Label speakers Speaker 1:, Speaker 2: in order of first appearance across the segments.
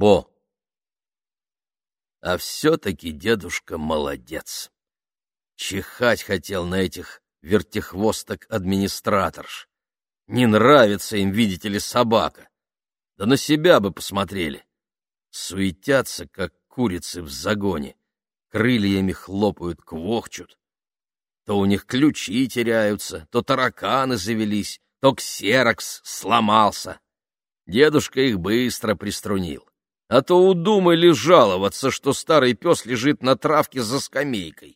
Speaker 1: Бо. А все-таки дедушка молодец. Чихать хотел на этих вертихвосток-администраторш. Не нравится им, видите ли, собака. Да на себя бы посмотрели. Суетятся, как курицы в загоне. Крыльями хлопают, квохчут. То у них ключи теряются, то тараканы завелись, то ксерокс сломался. Дедушка их быстро приструнил. А то удумали жаловаться, что старый пес лежит на травке за скамейкой.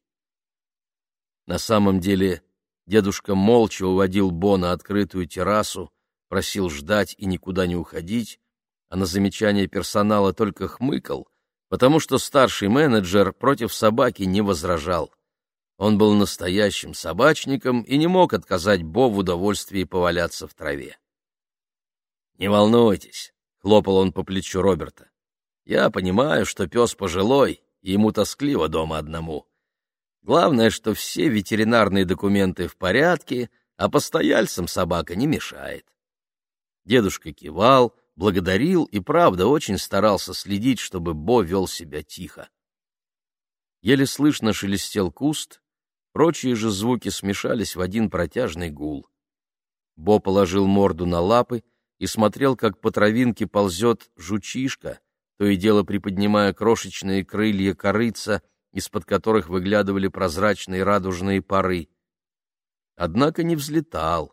Speaker 1: На самом деле дедушка молча уводил Бо на открытую террасу, просил ждать и никуда не уходить, а на замечание персонала только хмыкал, потому что старший менеджер против собаки не возражал. Он был настоящим собачником и не мог отказать Бо в удовольствии поваляться в траве. «Не волнуйтесь», — хлопал он по плечу Роберта. «Я понимаю, что пес пожилой, и ему тоскливо дома одному. Главное, что все ветеринарные документы в порядке, а постояльцам собака не мешает». Дедушка кивал, благодарил и, правда, очень старался следить, чтобы Бо вел себя тихо. Еле слышно шелестел куст, прочие же звуки смешались в один протяжный гул. Бо положил морду на лапы и смотрел, как по травинке ползет жучишка, то и дело приподнимая крошечные крылья корыца, из-под которых выглядывали прозрачные радужные пары. Однако не взлетал.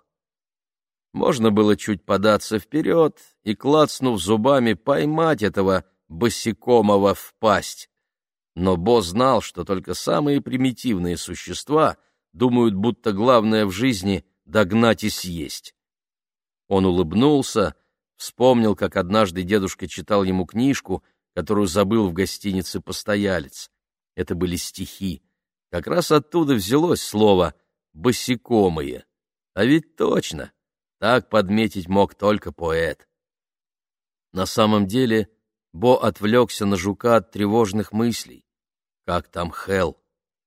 Speaker 1: Можно было чуть податься вперед и, клацнув зубами, поймать этого босикомого в пасть. Но Бо знал, что только самые примитивные существа думают, будто главное в жизни — догнать и съесть. Он улыбнулся, вспомнил, как однажды дедушка читал ему книжку, которую забыл в гостинице постоялец. Это были стихи. Как раз оттуда взялось слово «босикомые». А ведь точно, так подметить мог только поэт. На самом деле Бо отвлекся на жука от тревожных мыслей. Как там Хэл?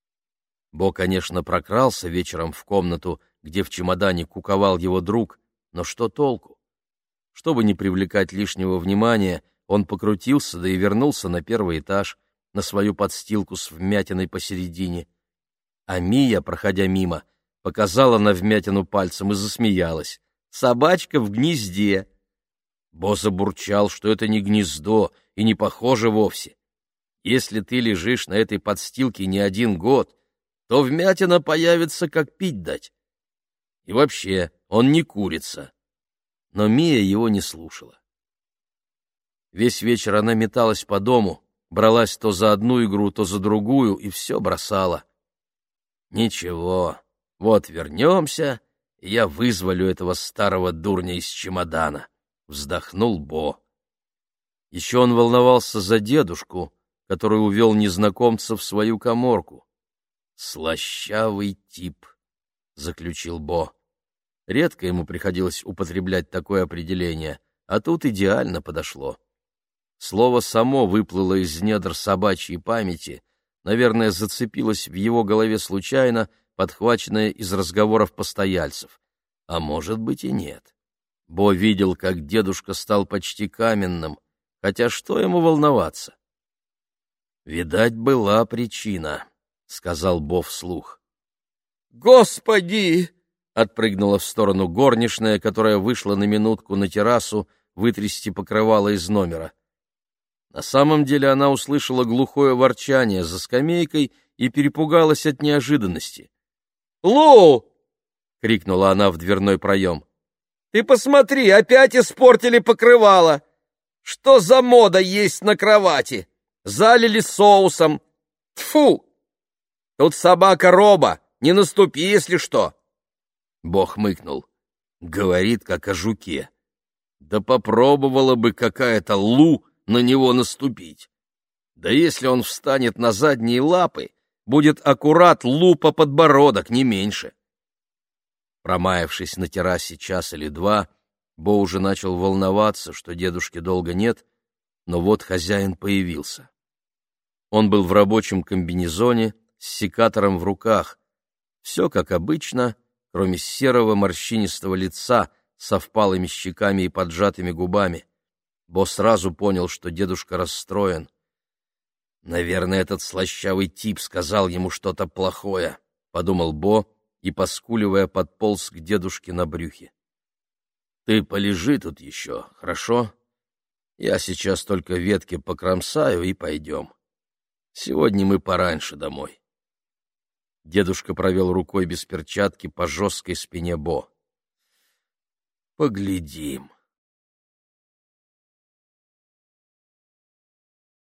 Speaker 1: Бо, конечно, прокрался вечером в комнату, где в чемодане куковал его друг, но что толку? Чтобы не привлекать лишнего внимания, он покрутился, да и вернулся на первый этаж, на свою подстилку с вмятиной посередине. А Мия, проходя мимо, показала на вмятину пальцем и засмеялась. «Собачка в гнезде!» Бо забурчал, что это не гнездо и не похоже вовсе. Если ты лежишь на этой подстилке не один год, то вмятина появится, как пить дать. И вообще, он не курица. Но Мия его не слушала. Весь вечер она металась по дому, бралась то за одну игру, то за другую, и все бросала. «Ничего, вот вернемся, и я вызволю этого старого дурня из чемодана», — вздохнул Бо. Еще он волновался за дедушку, который увел незнакомца в свою каморку. «Слащавый тип», — заключил Бо. Редко ему приходилось употреблять такое определение, а тут идеально подошло. Слово само выплыло из недр собачьей памяти, наверное, зацепилось в его голове случайно, подхваченное из разговоров постояльцев. А может быть и нет. Бо видел, как дедушка стал почти каменным, хотя что ему волноваться? «Видать, была причина», — сказал Бо вслух.
Speaker 2: «Господи!»
Speaker 1: — отпрыгнула в сторону горничная, которая вышла на минутку на террасу вытрясти покрывало из номера. На самом деле она услышала глухое ворчание за скамейкой и перепугалась от неожиданности.
Speaker 2: «Лу!»
Speaker 1: — крикнула она в дверной проем.
Speaker 2: «Ты посмотри, опять испортили покрывало! Что за мода есть на кровати? Залили соусом! Тьфу! Тут собака Роба, не наступи, если что!»
Speaker 1: Бо хмыкнул. Говорит, как о жуке. Да попробовала бы какая-то Лу на него наступить. Да если он встанет на задние лапы, будет аккурат Лу по подбородок, не меньше. Промаявшись на террасе час или два, Бо уже начал волноваться, что дедушки долго нет, но вот хозяин появился. Он был в рабочем комбинезоне с секатором в руках. Все как обычно, кроме серого морщинистого лица со впалыми щеками и поджатыми губами. Бо сразу понял, что дедушка расстроен. «Наверное, этот слащавый тип сказал ему что-то плохое», — подумал Бо и, поскуливая, подполз к дедушке на брюхе. «Ты полежи тут еще, хорошо? Я сейчас только ветки покромсаю и пойдем. Сегодня мы пораньше домой». Дедушка провел рукой без перчатки по жесткой спине Бо. «Поглядим».